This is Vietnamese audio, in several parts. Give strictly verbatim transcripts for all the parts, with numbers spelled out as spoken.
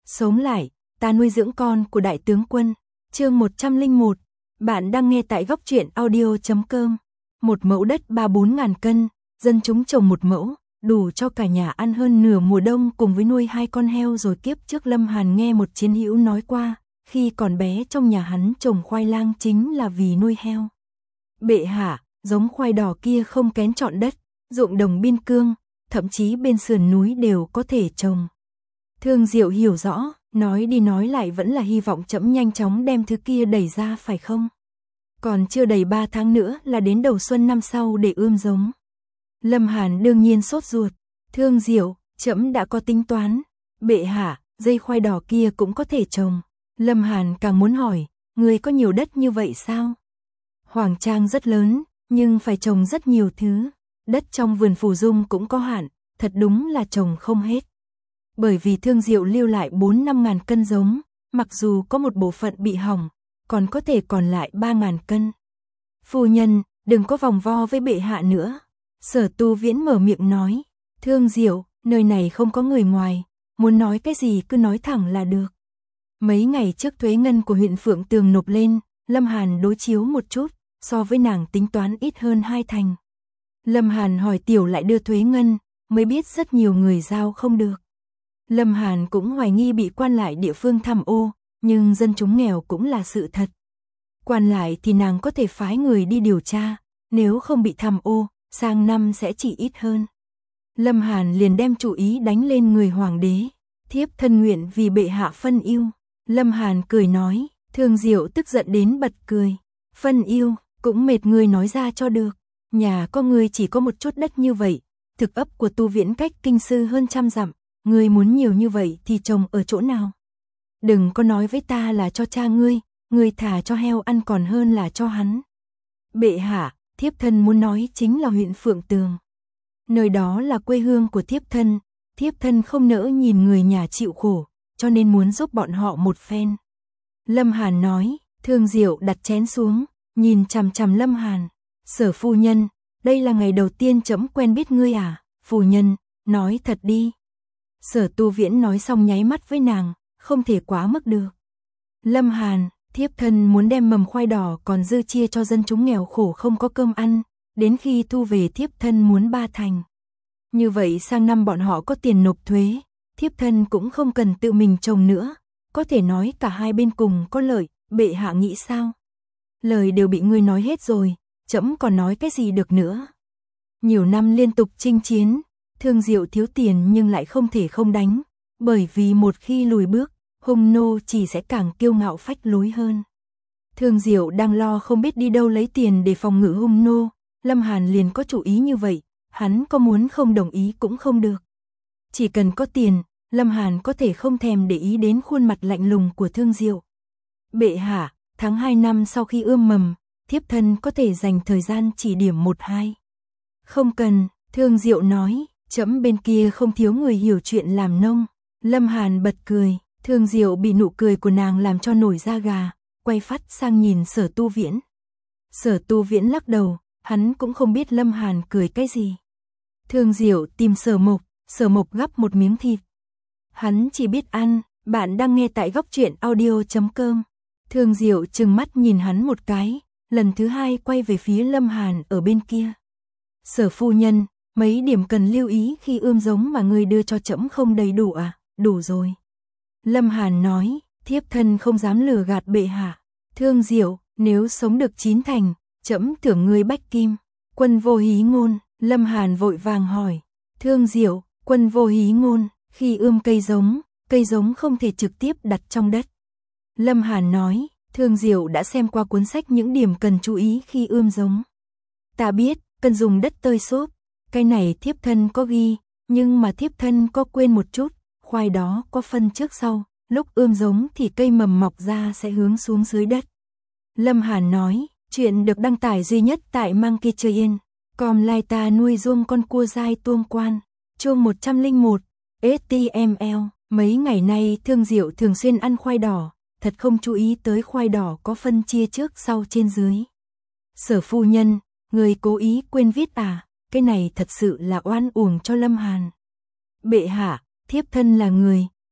Sống lại, ta nuôi dưỡng con của đại tướng quân. Chương một trăm lẻ một. Bạn đang nghe tại góc truyện audio chấm com. Một mẫu đất ba bốn ngàn cân, dân chúng trồng một mẫu, đủ cho cả nhà ăn hơn nửa mùa đông cùng với nuôi hai con heo. Rồi kiếp trước Lâm Hàn nghe một chiến hữu nói qua, khi còn bé trong nhà hắn trồng khoai lang chính là vì nuôi heo. Bệ hạ, giống khoai đỏ kia không kén chọn đất, ruộng đồng biên cương, thậm chí bên sườn núi đều có thể trồng. Thương Diệu hiểu rõ, nói đi nói lại vẫn là hy vọng trẫm nhanh chóng đem thứ kia đẩy ra phải không? Còn chưa đầy ba tháng nữa là đến đầu xuân năm sau để ươm giống. Lâm Hàn đương nhiên sốt ruột. Thương Diệu, trẫm đã có tính toán. Bệ hạ, dây khoai đỏ kia cũng có thể trồng. Lâm Hàn càng muốn hỏi, người có nhiều đất như vậy sao? Hoàng trang rất lớn, nhưng phải trồng rất nhiều thứ. Đất trong vườn Phù Dung cũng có hạn, thật đúng là trồng không hết. Bởi vì Thương Diệu lưu lại bốn năm ngàn cân giống, mặc dù có một bộ phận bị hỏng, còn có thể còn lại ba ngàn cân. Phu nhân, đừng có vòng vo với bệ hạ nữa. Sở Tu Viễn mở miệng nói, Thương Diệu, nơi này không có người ngoài, muốn nói cái gì cứ nói thẳng là được. Mấy ngày trước thuế ngân của huyện Phượng Tường nộp lên, Lâm Hàn đối chiếu một chút, so với nàng tính toán ít hơn hai thành. Lâm Hàn hỏi tiểu lại đưa thuế ngân, mới biết rất nhiều người giao không được. Lâm Hàn cũng hoài nghi bị quan lại địa phương tham ô, nhưng dân chúng nghèo cũng là sự thật. Quan lại thì nàng có thể phái người đi điều tra, nếu không bị tham ô, sang năm sẽ chỉ ít hơn. Lâm Hàn liền đem chủ ý đánh lên người hoàng đế, thiếp thân nguyện vì bệ hạ phân ưu. Lâm Hàn cười nói, Thương Diệu tức giận đến bật cười, phân ưu, cũng mệt người nói ra cho được. Nhà có người chỉ có một chút đất như vậy, thực ấp của Tu Viễn cách kinh sư hơn trăm dặm, ngươi muốn nhiều như vậy thì trồng ở chỗ nào? Đừng có nói với ta là cho cha ngươi, ngươi thả cho heo ăn còn hơn là cho hắn. Bệ hạ, thiếp thân muốn nói chính là huyện Phượng Tường. Nơi đó là quê hương của thiếp thân, thiếp thân không nỡ nhìn người nhà chịu khổ, cho nên muốn giúp bọn họ một phen. Lâm Hàn nói, Thương Diệu đặt chén xuống, nhìn chằm chằm Lâm Hàn. Sở phu nhân, đây là ngày đầu tiên trẫm quen biết ngươi à? Phu nhân, nói thật đi. Sở Tu Viễn nói xong nháy mắt với nàng, không thể quá mức được. Lâm Hàn, thiếp thân muốn đem mầm khoai đỏ còn dư chia cho dân chúng nghèo khổ không có cơm ăn, đến khi thu về thiếp thân muốn ba thành. Như vậy sang năm bọn họ có tiền nộp thuế, thiếp thân cũng không cần tự mình trồng nữa, có thể nói cả hai bên cùng có lợi, bệ hạ nghĩ sao? Lời đều bị ngươi nói hết rồi, trẫm còn nói cái gì được nữa. Nhiều năm liên tục chinh chiến, Thương Diệu thiếu tiền nhưng lại không thể không đánh, bởi vì một khi lùi bước, hung nô chỉ sẽ càng kiêu ngạo phách lối hơn. Thương Diệu đang lo không biết đi đâu lấy tiền để phòng ngự hung nô, Lâm Hàn liền có chủ ý như vậy, hắn có muốn không đồng ý cũng không được. Chỉ cần có tiền, Lâm Hàn có thể không thèm để ý đến khuôn mặt lạnh lùng của Thương Diệu. Bệ hạ, tháng hai năm sau khi ươm mầm, thiếp thân có thể dành thời gian chỉ điểm một hai. Không cần, Thương Diệu nói, trẫm bên kia không thiếu người hiểu chuyện làm nông. Lâm Hàn bật cười, Thương Diệu bị nụ cười của nàng làm cho nổi da gà, quay phát sang nhìn Sở Tu Viễn. Sở Tu Viễn lắc đầu, hắn cũng không biết Lâm Hàn cười cái gì. Thương Diệu tìm Sở Mộc, Sở Mộc gắp một miếng thịt. Hắn chỉ biết ăn, bạn đang nghe tại góc truyện audio chấm com. Thương Diệu trừng mắt nhìn hắn một cái, lần thứ hai quay về phía Lâm Hàn ở bên kia. Sở phu nhân, mấy điểm cần lưu ý khi ươm giống mà ngươi đưa cho trẫm không đầy đủ à? Đủ rồi. Lâm Hàn nói, thiếp thân không dám lừa gạt bệ hạ. Thương Diệu, nếu sống được chín thành, trẫm thưởng ngươi bách kim. Quân vô hí ngôn, Lâm Hàn vội vàng hỏi. Thương Diệu, quân vô hí ngôn, khi ươm cây giống, cây giống không thể trực tiếp đặt trong đất. Lâm Hàn nói, Thương Diệu đã xem qua cuốn sách những điểm cần chú ý khi ươm giống. Ta biết, cần dùng đất tơi xốp, cái này thiếp thân có ghi, nhưng mà thiếp thân có quên một chút, khoai đó có phân trước sau, lúc ươm giống thì cây mầm mọc ra sẽ hướng xuống dưới đất. Lâm Hàn nói, chuyện được đăng tải duy nhất tại Monkey Train, com lai ta nuôi ruông con cua dai tuông quan, chương một trăm lẻ một, ếch ti em lờ, mấy ngày nay Thương Diệu thường xuyên ăn khoai đỏ, thật không chú ý tới khoai đỏ có phân chia trước sau trên dưới. Sở phu nhân, người cố ý quên viết à, cái này thật sự là oan uổng cho Lâm Hàn. Bệ hạ, thiếp thân là người,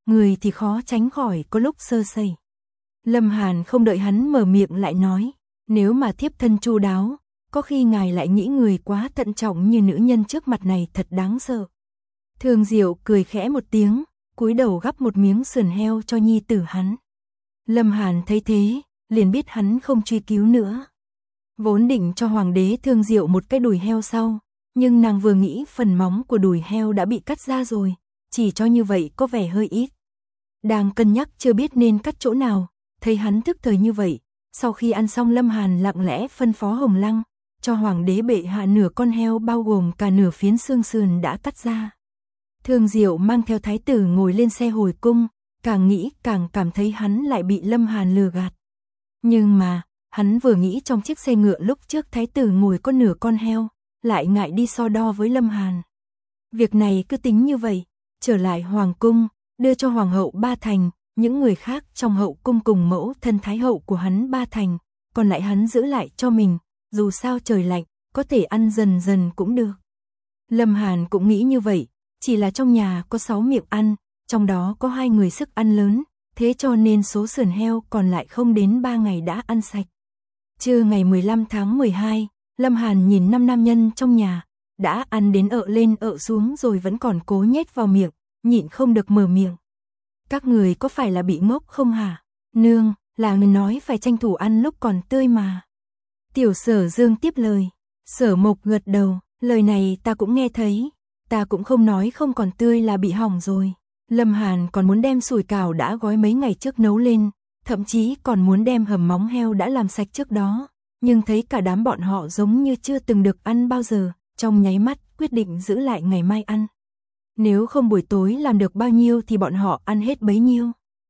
người thì khó tránh khỏi có lúc sơ sẩy. Lâm Hàn không đợi hắn mở miệng lại nói, nếu mà thiếp thân chu đáo, có khi ngài lại nghĩ người quá thận trọng như nữ nhân trước mặt này thật đáng sợ. Thương Diệu cười khẽ một tiếng, cúi đầu gắp một miếng sườn heo cho nhi tử hắn. Lâm Hàn thấy thế, liền biết hắn không truy cứu nữa. Vốn định cho hoàng đế Thương Diệu một cái đùi heo sau, nhưng nàng vừa nghĩ phần móng của đùi heo đã bị cắt ra rồi, chỉ cho như vậy có vẻ hơi ít. Đang cân nhắc chưa biết nên cắt chỗ nào, thấy hắn thức thời như vậy, sau khi ăn xong Lâm Hàn lặng lẽ phân phó Hồng Lăng, cho hoàng đế bệ hạ nửa con heo bao gồm cả nửa phiến xương sườn đã cắt ra. Thương Diệu mang theo thái tử ngồi lên xe hồi cung, càng nghĩ càng cảm thấy hắn lại bị Lâm Hàn lừa gạt. Nhưng mà, hắn vừa nghĩ trong chiếc xe ngựa lúc trước thái tử ngồi có nửa con heo, lại ngại đi so đo với Lâm Hàn. Việc này cứ tính như vậy, trở lại hoàng cung, đưa cho hoàng hậu ba thành, những người khác trong hậu cung cùng mẫu thân thái hậu của hắn ba thành, còn lại hắn giữ lại cho mình, dù sao trời lạnh, có thể ăn dần dần cũng được. Lâm Hàn cũng nghĩ như vậy, chỉ là trong nhà có sáu miệng ăn, trong đó có hai người sức ăn lớn, thế cho nên số sườn heo còn lại không đến ba ngày đã ăn sạch. Trưa ngày mười lăm tháng mười hai, Lâm Hàn nhìn năm nam nhân trong nhà, đã ăn đến ợ lên ợ xuống rồi vẫn còn cố nhét vào miệng, nhịn không được mở miệng. Các người có phải là bị ngốc không hả? Nương, là người nói phải tranh thủ ăn lúc còn tươi mà. Tiểu Sở Dương tiếp lời. Sở Mộc gật đầu, lời này ta cũng nghe thấy, ta cũng không nói không còn tươi là bị hỏng rồi. Lâm Hàn còn muốn đem sủi cảo đã gói mấy ngày trước nấu lên, thậm chí còn muốn đem hầm móng heo đã làm sạch trước đó, nhưng thấy cả đám bọn họ giống như chưa từng được ăn bao giờ, trong nháy mắt quyết định giữ lại ngày mai ăn. Nếu không buổi tối làm được bao nhiêu thì bọn họ ăn hết bấy nhiêu.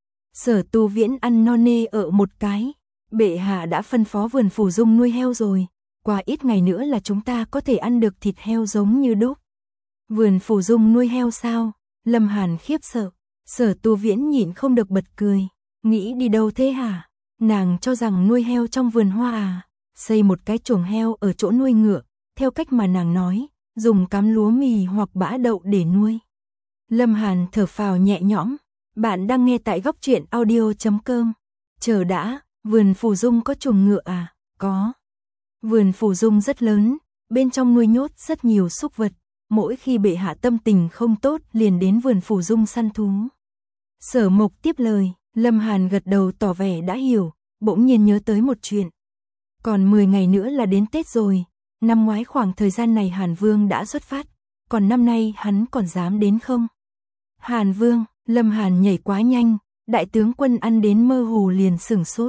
Sở Tu Viễn ăn no nê ở một cái, bệ hạ đã phân phó vườn Phủ Dung nuôi heo rồi, qua ít ngày nữa là chúng ta có thể ăn được thịt heo giống như đúc. Vườn Phủ Dung nuôi heo sao? Lâm Hàn khiếp sợ, Sở Tu Viễn nhịn không được bật cười, nghĩ đi đâu thế hả? Nàng cho rằng nuôi heo trong vườn hoa à? Xây một cái chuồng heo ở chỗ nuôi ngựa, theo cách mà nàng nói, dùng cám lúa mì hoặc bã đậu để nuôi. Lâm Hàn thở phào nhẹ nhõm, bạn đang nghe tại góc truyện audio chấm com. Chờ đã, vườn Phủ Dung có chuồng ngựa à? Có. Vườn Phủ Dung rất lớn, bên trong nuôi nhốt rất nhiều súc vật, mỗi khi bệ hạ tâm tình không tốt liền đến vườn Phủ Dung săn thú. Sở Mộc tiếp lời, Lâm Hàn gật đầu tỏ vẻ đã hiểu, bỗng nhiên nhớ tới một chuyện. Còn mười ngày nữa là đến Tết rồi, năm ngoái khoảng thời gian này Hàn Vương đã xuất phát, còn năm nay hắn còn dám đến không? Hàn Vương, Lâm Hàn nhảy quá nhanh, đại tướng quân ăn đến mơ hồ liền sửng sốt.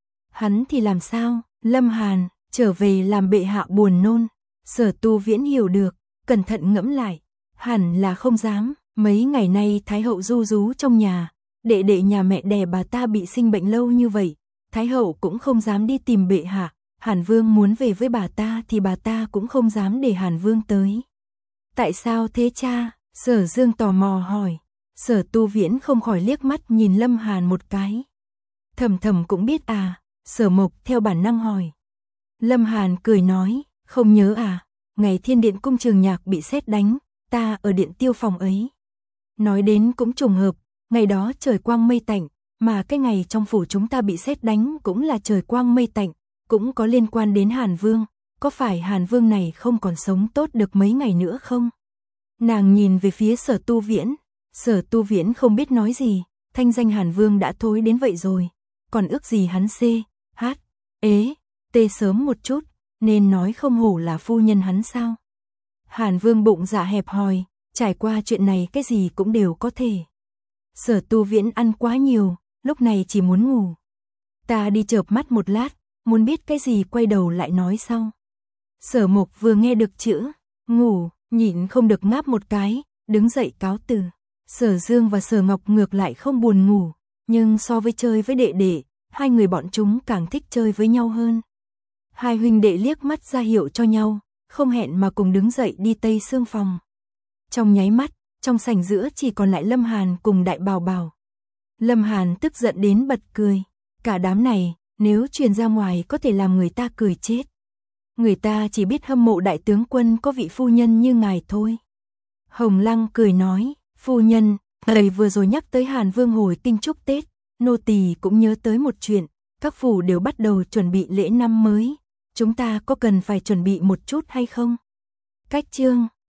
Hắn thì làm sao? Lâm Hàn, trở về làm bệ hạ buồn nôn. Sở Tu Viễn hiểu được, cẩn thận ngẫm lại, hẳn là không dám, mấy ngày nay Thái hậu ru rú trong nhà, đệ đệ nhà mẹ đẻ bà ta bị sinh bệnh lâu như vậy, Thái hậu cũng không dám đi tìm bệ hạ, Hàn Vương muốn về với bà ta thì bà ta cũng không dám để Hàn Vương tới. Tại sao thế cha? Sở Dương tò mò hỏi. Sở Tu Viễn không khỏi liếc mắt nhìn Lâm Hàn một cái. Thầm thầm cũng biết à? Sở Mộc theo bản năng hỏi. Lâm Hàn cười nói, không nhớ à? Ngày Thiên Điện cung Trường Nhạc bị sét đánh, ta ở điện tiêu phòng ấy. Nói đến cũng trùng hợp, ngày đó trời quang mây tạnh, mà cái ngày trong phủ chúng ta bị sét đánh cũng là trời quang mây tạnh, cũng có liên quan đến Hàn Vương, có phải Hàn Vương này không còn sống tốt được mấy ngày nữa không? Nàng nhìn về phía Sở Tu Viễn, Sở Tu Viễn không biết nói gì, thanh danh Hàn Vương đã thối đến vậy rồi, còn ước gì hắn xê, hát, ế, tê sớm một chút, nên nói không hổ là phu nhân hắn sao? Hàn Vương bụng dạ hẹp hòi, trải qua chuyện này cái gì cũng đều có thể. Sở Tu Viễn ăn quá nhiều, lúc này chỉ muốn ngủ. Ta đi chợp mắt một lát, muốn biết cái gì quay đầu lại nói sau. Sở Mộc vừa nghe được chữ ngủ, nhịn không được ngáp một cái, đứng dậy cáo từ. Sở Dương và Sở Ngọc ngược lại không buồn ngủ, nhưng so với chơi với đệ đệ, hai người bọn chúng càng thích chơi với nhau hơn. Hai huynh đệ liếc mắt ra hiệu cho nhau, không hẹn mà cùng đứng dậy đi tây xương phòng. Trong nháy mắt, trong sảnh giữa chỉ còn lại Lâm Hàn cùng Đại Bảo Bảo. Lâm Hàn tức giận đến bật cười, cả đám này, nếu truyền ra ngoài có thể làm người ta cười chết. Người ta chỉ biết hâm mộ đại tướng quân có vị phu nhân như ngài thôi. Hồng Lăng cười nói, phu nhân, Thầy vừa rồi nhắc tới Hàn Vương hồi kinh chúc Tết, nô tỳ cũng nhớ tới một chuyện, các phủ đều bắt đầu chuẩn bị lễ năm mới, chúng ta có cần phải chuẩn bị một chút hay không? Cách chương